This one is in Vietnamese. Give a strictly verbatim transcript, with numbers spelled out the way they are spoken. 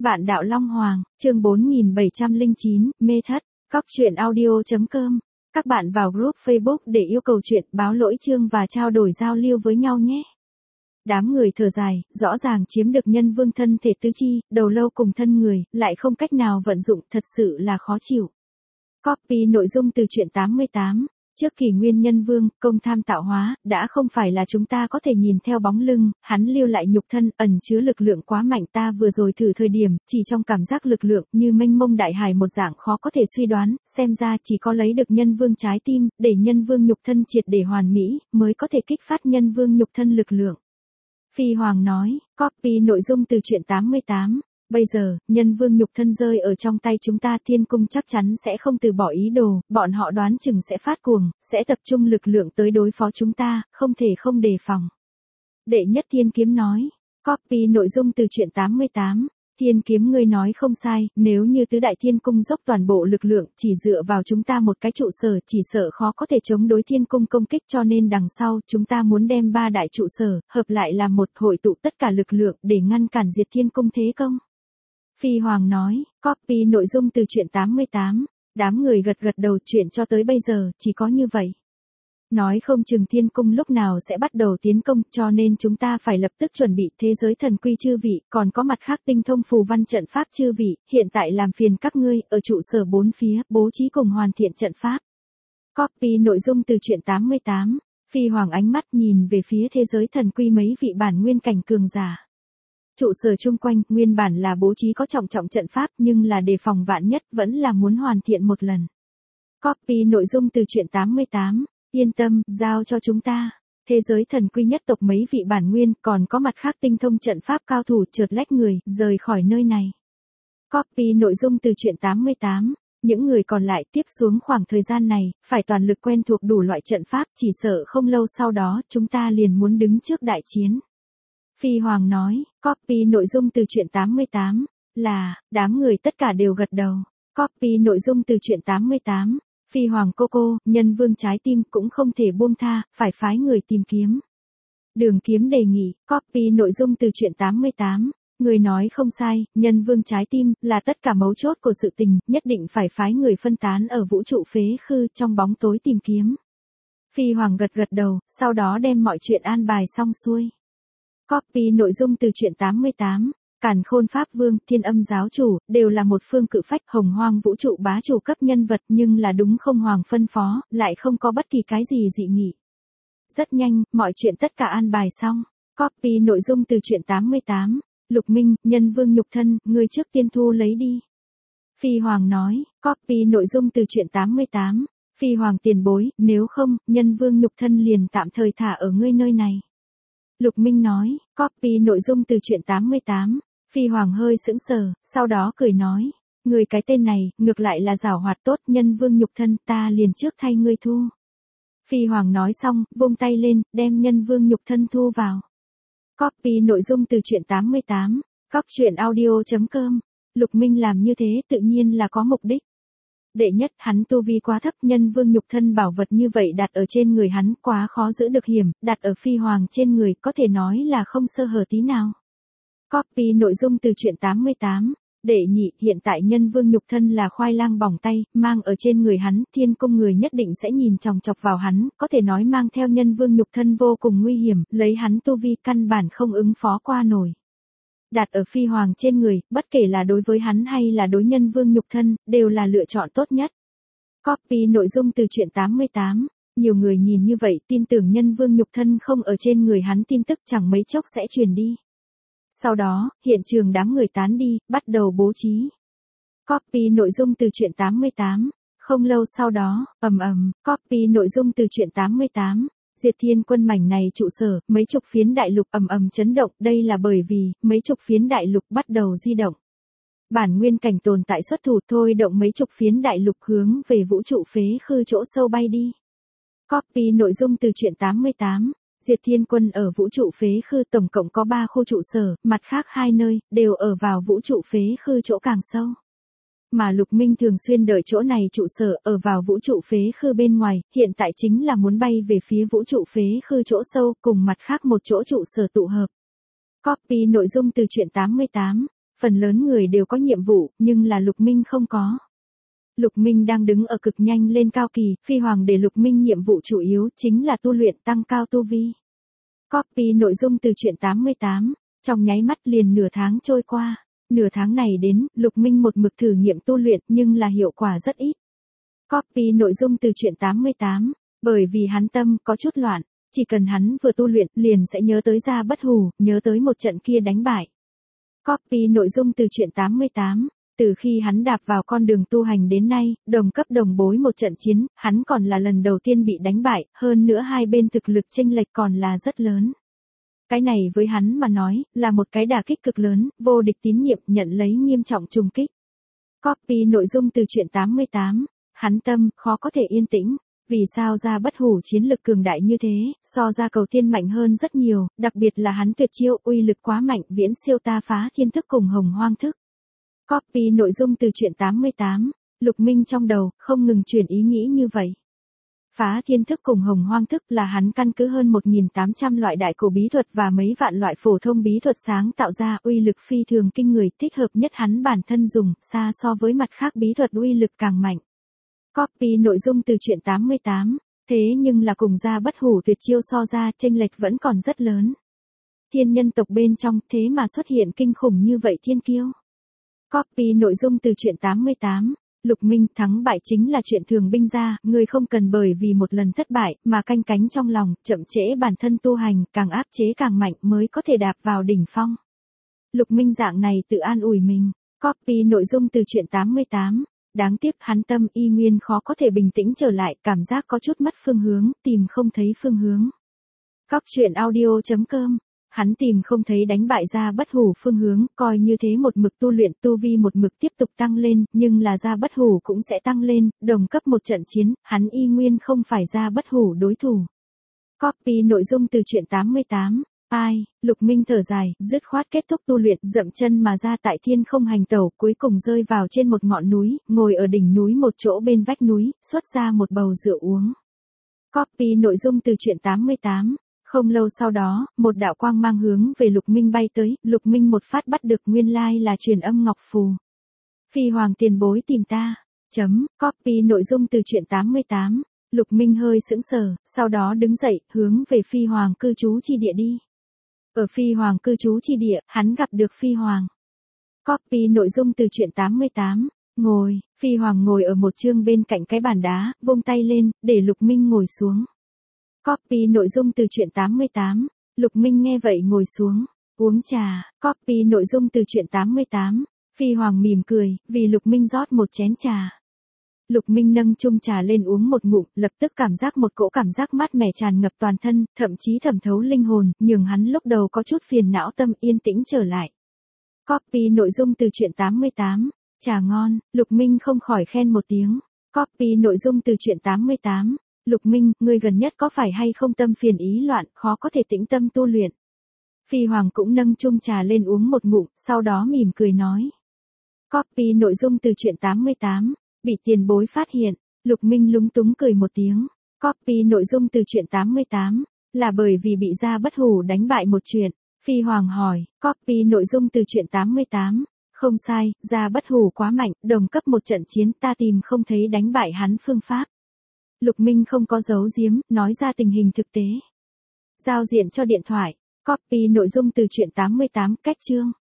Vạn đạo Long Hoàng, chương bốn nghìn bảy trăm lẻ chín, mê thất, cóc truyện audio.com. Các bạn vào group Facebook để yêu cầu chuyện, báo lỗi chương và trao đổi giao lưu với nhau nhé. Đám người thở dài, rõ ràng chiếm được nhân vương thân thể tứ chi, đầu lâu cùng thân người, lại không cách nào vận dụng, thật sự là khó chịu. Copy nội dung từ truyện tám mươi tám. Trước kỷ nguyên nhân vương, công tham tạo hóa, đã không phải là chúng ta có thể nhìn theo bóng lưng, hắn lưu lại nhục thân, ẩn chứa lực lượng quá mạnh, ta vừa rồi thử thời điểm, chỉ trong cảm giác lực lượng, như mênh mông đại hải một dạng khó có thể suy đoán, xem ra chỉ có lấy được nhân vương trái tim, để nhân vương nhục thân triệt để hoàn mỹ, mới có thể kích phát nhân vương nhục thân lực lượng. Phi Hoàng nói, copy nội dung từ truyện tám mươi tám. Bây giờ, nhân vương nhục thân rơi ở trong tay chúng ta, thiên cung chắc chắn sẽ không từ bỏ ý đồ, bọn họ đoán chừng sẽ phát cuồng, sẽ tập trung lực lượng tới đối phó chúng ta, không thể không đề phòng. Đệ nhất thiên kiếm nói, copy nội dung từ truyện tám mươi tám. Thiên kiếm ngươi nói không sai, nếu như tứ đại thiên cung dốc toàn bộ lực lượng, chỉ dựa vào chúng ta một cái trụ sở, chỉ sợ khó có thể chống đối thiên cung công kích, cho nên đằng sau, chúng ta muốn đem ba đại trụ sở, hợp lại làm một, hội tụ tất cả lực lượng, để ngăn cản diệt thiên cung thế công. Phi Hoàng nói, copy nội dung từ truyện tám mươi tám. Đám người gật gật đầu, chuyện cho tới bây giờ, chỉ có như vậy. Nói không chừng thiên cung lúc nào sẽ bắt đầu tiến công, cho nên chúng ta phải lập tức chuẩn bị. Thế giới thần quy chư vị, còn có mặt khác tinh thông phù văn trận pháp chư vị, hiện tại làm phiền các ngươi, ở trụ sở bốn phía, bố trí cùng hoàn thiện trận pháp. Copy nội dung từ truyện tám mươi tám. Phi Hoàng ánh mắt nhìn về phía thế giới thần quy mấy vị bản nguyên cảnh cường giả. Trụ sở chung quanh, nguyên bản là bố trí có trọng trọng trận pháp, nhưng là đề phòng vạn nhất, vẫn là muốn hoàn thiện một lần. Copy nội dung từ truyện tám mươi tám. Yên tâm, giao cho chúng ta. Thế giới thần quy nhất tộc mấy vị bản nguyên, còn có mặt khác tinh thông trận pháp cao thủ, chợt lách người, rời khỏi nơi này. Copy nội dung từ truyện tám mươi tám. Những người còn lại tiếp xuống khoảng thời gian này, phải toàn lực quen thuộc đủ loại trận pháp, chỉ sợ không lâu sau đó, chúng ta liền muốn đứng trước đại chiến. Phi Hoàng nói, copy nội dung từ truyện tám mươi tám, là, đám người tất cả đều gật đầu. Copy nội dung từ truyện tám mươi tám, Phi Hoàng cô cô, nhân vương trái tim cũng không thể buông tha, phải phái người tìm kiếm. Đường Kiếm đề nghị, copy nội dung từ truyện tám mươi tám, người nói không sai, nhân vương trái tim, là tất cả mấu chốt của sự tình, nhất định phải phái người phân tán ở vũ trụ phế khư, trong bóng tối tìm kiếm. Phi Hoàng gật gật đầu, sau đó đem mọi chuyện an bài xong xuôi. Copy nội dung từ truyện tám mươi tám. Càn Khôn Pháp Vương, Thiên Âm Giáo Chủ, đều là một phương cự phách, hồng hoang vũ trụ bá chủ cấp nhân vật, nhưng là đúng không hoàng phân phó, lại không có bất kỳ cái gì dị nghị. Rất nhanh, mọi chuyện tất cả an bài xong. Copy nội dung từ truyện tám mươi tám. Lục Minh, nhân vương nhục thân, ngươi trước tiên thu lấy đi. Phi Hoàng nói, copy nội dung từ truyện tám mươi tám. Phi Hoàng tiền bối, nếu không, nhân vương nhục thân liền tạm thời thả ở ngươi nơi này. Lục Minh nói, copy nội dung từ truyện tám mươi tám. Phi Hoàng hơi sững sờ, sau đó cười nói, người cái tên này, ngược lại là giảo hoạt tốt, nhân vương nhục thân, ta liền trước thay ngươi thu. Phi Hoàng nói xong, vung tay lên, đem nhân vương nhục thân thu vào. Copy nội dung từ truyện tám mươi tám, cóc truyện audio.com. Lục Minh làm như thế tự nhiên là có mục đích. Đệ nhất, hắn tu vi quá thấp, nhân vương nhục thân bảo vật như vậy đặt ở trên người hắn quá khó giữ được hiểm, đặt ở Phi Hoàng trên người có thể nói là không sơ hở tí nào. Copy nội dung từ truyện tám mươi tám. Đệ nhị, hiện tại nhân vương nhục thân là khoai lang bỏng tay, mang ở trên người hắn, thiên cung người nhất định sẽ nhìn chòng chọc vào hắn, có thể nói mang theo nhân vương nhục thân vô cùng nguy hiểm, lấy hắn tu vi căn bản không ứng phó qua nổi. Đặt ở Phi Hoàng trên người, bất kể là đối với hắn hay là đối nhân vương nhục thân, đều là lựa chọn tốt nhất. Copy nội dung từ truyện tám mươi tám. Nhiều người nhìn như vậy, tin tưởng nhân vương nhục thân không ở trên người hắn, tin tức chẳng mấy chốc sẽ truyền đi. Sau đó, hiện trường đám người tán đi, bắt đầu bố trí. Copy nội dung từ truyện tám mươi tám. Không lâu sau đó, ầm ầm, copy nội dung từ truyện tám mươi tám. Diệt Thiên Quân mảnh này trụ sở, mấy chục phiến đại lục ầm ầm chấn động, đây là bởi vì, mấy chục phiến đại lục bắt đầu di động. Bản nguyên cảnh tồn tại xuất thủ thôi động mấy chục phiến đại lục hướng về vũ trụ phế khư chỗ sâu bay đi. Copy nội dung từ truyện tám mươi tám. Diệt Thiên Quân ở vũ trụ phế khư tổng cộng có ba khu trụ sở, mặt khác hai nơi, đều ở vào vũ trụ phế khư chỗ càng sâu. Mà Lục Minh thường xuyên đợi chỗ này trụ sở ở vào vũ trụ phế khư bên ngoài, hiện tại chính là muốn bay về phía vũ trụ phế khư chỗ sâu, cùng mặt khác một chỗ trụ sở tụ hợp. Copy nội dung từ truyện tám mươi tám. phần lớn người đều có nhiệm vụ, nhưng là Lục Minh không có. Lục Minh đang đứng ở cực nhanh lên cao kỳ, Phi Hoàng để Lục Minh nhiệm vụ chủ yếu chính là tu luyện tăng cao tu vi. Copy nội dung từ truyện tám mươi tám, trong nháy mắt liền nửa tháng trôi qua. Nửa tháng này đến, Lục Minh một mực thử nghiệm tu luyện nhưng là hiệu quả rất ít. Copy nội dung từ truyện tám mươi tám, bởi vì hắn tâm có chút loạn, chỉ cần hắn vừa tu luyện liền sẽ nhớ tới Gia Bất Hủ, nhớ tới một trận kia đánh bại. Copy nội dung từ truyện tám mươi tám, từ khi hắn đạp vào con đường tu hành đến nay, đồng cấp đồng bối một trận chiến, hắn còn là lần đầu tiên bị đánh bại, hơn nữa hai bên thực lực chênh lệch còn là rất lớn. Cái này với hắn mà nói, là một cái đả kích cực lớn, vô địch tín nhiệm nhận lấy nghiêm trọng trùng kích. Copy nội dung từ truyện tám mươi tám, hắn tâm, khó có thể yên tĩnh. Vì sao Gia Bất Hủ chiến lực cường đại như thế, so Gia Cầu Tiên mạnh hơn rất nhiều, đặc biệt là hắn tuyệt chiêu uy lực quá mạnh, viễn siêu ta phá thiên thức cùng hồng hoang thức. Copy nội dung từ truyện tám mươi tám, Lục Minh trong đầu, không ngừng chuyển ý nghĩ như vậy. Phá thiên thức cùng hồng hoang thức là hắn căn cứ hơn một nghìn tám trăm loại đại cổ bí thuật và mấy vạn loại phổ thông bí thuật sáng tạo ra uy lực phi thường kinh người, thích hợp nhất hắn bản thân dùng, xa so với mặt khác bí thuật uy lực càng mạnh. Copy nội dung từ truyện tám mươi tám, thế nhưng là cùng Gia Bất Hủ tuyệt chiêu so ra chênh lệch vẫn còn rất lớn. Thiên nhân tộc bên trong thế mà xuất hiện kinh khủng như vậy thiên kiêu. Copy nội dung từ truyện tám mươi tám, Lục Minh thắng bại chính là chuyện thường binh ra, người không cần bởi vì một lần thất bại mà canh cánh trong lòng, chậm trễ bản thân tu hành, càng áp chế càng mạnh mới có thể đạp vào đỉnh phong. Lục Minh dạng này tự an ủi mình. Copy nội dung từ truyện tám mươi tám, đáng tiếc hắn tâm y nguyên khó có thể bình tĩnh trở lại, cảm giác có chút mất phương hướng, tìm không thấy phương hướng. Cóc truyện audio chấm com, hắn tìm không thấy đánh bại Gia Bất Hủ phương hướng, coi như thế một mực tu luyện tu vi một mực tiếp tục tăng lên, nhưng là Gia Bất Hủ cũng sẽ tăng lên, đồng cấp một trận chiến, hắn y nguyên không phải Gia Bất Hủ đối thủ. Copy nội dung từ truyện tám mươi tám, ai, Lục Minh thở dài, dứt khoát kết thúc tu luyện, dậm chân mà ra tại thiên không hành tẩu, cuối cùng rơi vào trên một ngọn núi, ngồi ở đỉnh núi một chỗ bên vách núi, xuất ra một bầu rượu uống. Copy nội dung từ truyện tám mươi tám. Không lâu sau đó, một đạo quang mang hướng về Lục Minh bay tới, Lục Minh một phát bắt được, nguyên lai là truyền âm ngọc phù. Phi Hoàng tiền bối tìm ta. Chấm, copy nội dung từ truyện tám mươi tám. Lục Minh hơi sững sờ, sau đó đứng dậy, hướng về Phi Hoàng cư trú chi địa đi. Ở Phi Hoàng cư trú chi địa, hắn gặp được Phi Hoàng. Copy nội dung từ truyện tám mươi tám. Ngồi, Phi Hoàng ngồi ở một chương bên cạnh cái bàn đá, vung tay lên, để Lục Minh ngồi xuống. Copy nội dung từ truyện tám mươi tám, Lục Minh nghe vậy ngồi xuống, uống trà. Copy nội dung từ truyện tám mươi tám, Phi Hoàng mỉm cười, vì Lục Minh rót một chén trà. Lục Minh nâng chung trà lên uống một ngụm, lập tức cảm giác một cỗ cảm giác mát mẻ tràn ngập toàn thân, thậm chí thẩm thấu linh hồn, nhường hắn lúc đầu có chút phiền não tâm yên tĩnh trở lại. Copy nội dung từ truyện tám mươi tám, trà ngon, Lục Minh không khỏi khen một tiếng. Copy nội dung từ truyện tám mươi tám, Lục Minh, ngươi gần nhất có phải hay không tâm phiền ý loạn, khó có thể tĩnh tâm tu luyện. Phi Hoàng cũng nâng chung trà lên uống một ngụm, sau đó mỉm cười nói. Copy nội dung từ truyện tám mươi tám, bị tiền bối phát hiện, Lục Minh lúng túng cười một tiếng. Copy nội dung từ truyện tám mươi tám, là bởi vì bị Gia Bất Hủ đánh bại một chuyện. Phi Hoàng hỏi, copy nội dung từ truyện tám mươi tám, không sai, Gia Bất Hủ quá mạnh, đồng cấp một trận chiến ta tìm không thấy đánh bại hắn phương pháp. Lục Minh không có giấu giếm, nói ra tình hình thực tế. Giao diện cho điện thoại, copy nội dung từ truyện tám mươi tám, cách chương.